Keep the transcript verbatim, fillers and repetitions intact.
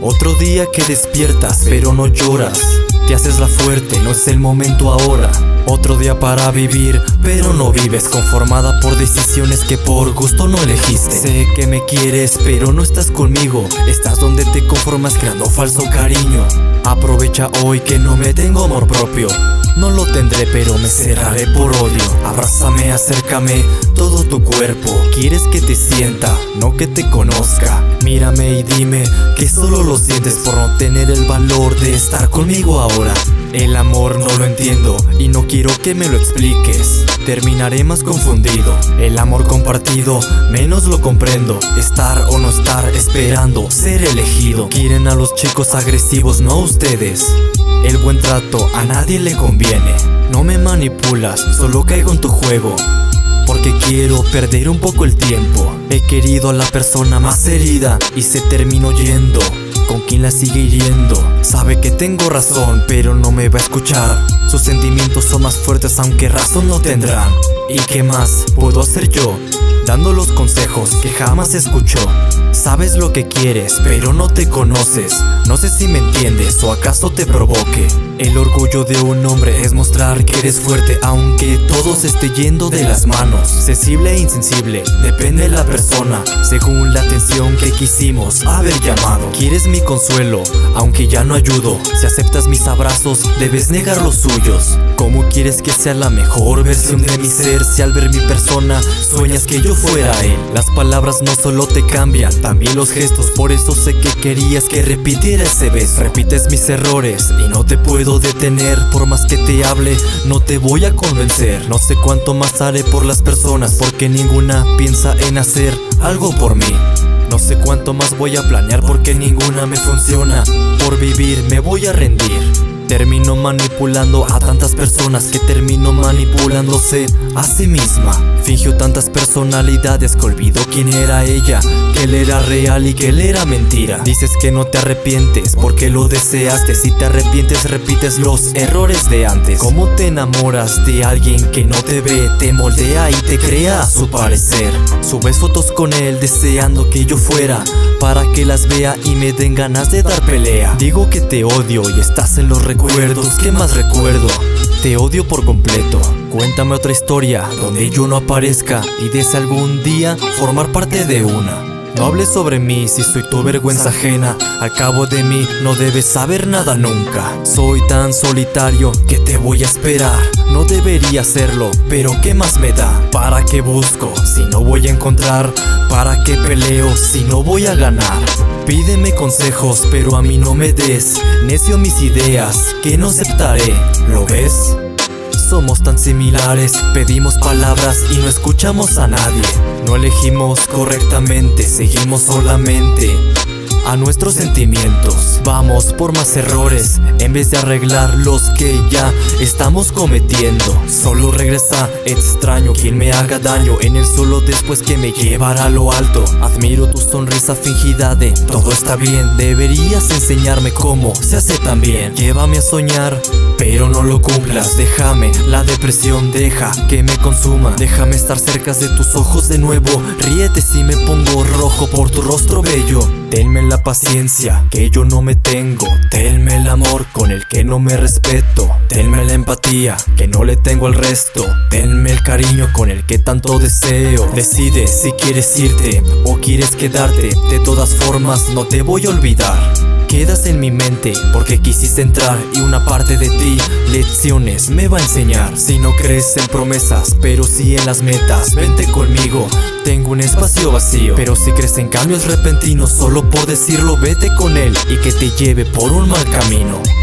Otro día que despiertas pero no lloras. Te haces la fuerte, no es el momento ahora. Otro día para vivir, pero no vives, conformada por decisiones que por gusto no elegiste. Sé que me quieres, pero no estás conmigo. Estás donde te conformas creando falso cariño. Aprovecha hoy que no me tengo amor propio. No lo tendré, pero me cerraré por odio. Abrázame, acércame, todo tu cuerpo. Quieres que te sienta, no que te conozca. Mírame y dime que solo lo sientes por no tener el valor de estar conmigo ahora. El amor no lo entiendo y no quiero que me lo expliques. Terminaré más confundido. El amor compartido, menos lo comprendo. Estar o no estar, esperando ser elegido. Quieren a los chicos agresivos, no a ustedes. El buen trato a nadie le conviene. No me manipulas, solo caigo en tu juego. Porque quiero perder un poco el tiempo. He querido a la persona más herida y se terminó yendo. ¿Con quién la sigue hiriendo? Sabe que tengo razón, pero no me va a escuchar. Sus sentimientos son más fuertes aunque razón no tendrán. ¿Y qué más puedo hacer yo? Dando los consejos que jamás escuchó. Sabes lo que quieres, pero no te conoces. No sé si me entiendes o acaso te provoque. El orgullo de un hombre es mostrar que eres fuerte aunque todo se esté yendo de las manos. Sensible e insensible, depende de la persona, según la atención que quisimos haber llamado. Quieres mi consuelo, aunque ya no ayudo. Si aceptas mis abrazos, debes negar los suyos. ¿Cómo quieres que sea la mejor versión de mi ser si al ver mi persona sueñas que yo fuera él? Las palabras no solo te cambian, también los gestos. Por eso sé que querías que repitiera ese beso. Repites mis errores y no te puedo detener. Por más que te hable, no te voy a convencer. No sé cuánto más haré por las personas, porque ninguna piensa en hacer algo por mí. No sé cuánto más voy a planear, porque ninguna me funciona. Por vivir me voy a rendir. Termino manipulando a tantas personas que termino manipulándose a sí misma. Fingió tantas personalidades que olvidó quién era ella, que él era real y que él era mentira. Dices que no te arrepientes porque lo deseaste. Si te arrepientes repites los errores de antes. ¿Cómo te enamoras de alguien que no te ve, te moldea y te crea a su parecer? Subes fotos con él deseando que yo fuera, para que las vea y me den ganas de dar pelea. Digo que te odio y estás en los recuerdos. ¿Qué más recuerdo? Te odio por completo. Cuéntame otra historia donde yo no aparezca y desee algún día formar parte de una. No hables sobre mí si soy tu vergüenza ajena. Al cabo de mí no debes saber nada nunca. Soy tan solitario que te voy a esperar. No debería hacerlo, pero ¿qué más me da? ¿Para qué busco si no voy a encontrar? ¿Para qué peleo si no voy a ganar? Pídeme consejos, pero a mí no me des. Necio mis ideas, que no aceptaré. ¿Lo ves? Somos tan similares, pedimos palabras y no escuchamos a nadie. No elegimos correctamente, seguimos solamente a nuestros sentimientos. Vamos por más errores en vez de arreglar los que ya estamos cometiendo. Solo regresa, extraño quien me haga daño en el solo después que me llevará a lo alto. Admiro tu sonrisa fingida de todo está bien. Deberías enseñarme cómo se hace tan bien. Llévame a soñar, pero no lo cumplas. Déjame, la depresión deja que me consuma. Déjame estar cerca de tus ojos de nuevo. Ríete si me pongo rojo por tu rostro bello. Tenme la paciencia que yo no me tengo. Tenme el amor con el que no me respeto. Tenme la empatía que no le tengo al resto. Tenme el cariño con el que tanto deseo. Decide si quieres irte o quieres quedarte. De todas formas no te voy a olvidar. Quedas en mi mente porque quisiste entrar y una parte de ti lecciones me va a enseñar. Si no crees en promesas, pero sí en las metas, vente conmigo, tengo un espacio vacío. Pero si crees en cambios repentinos, solo por decirlo, vete con él y que te lleve por un mal camino.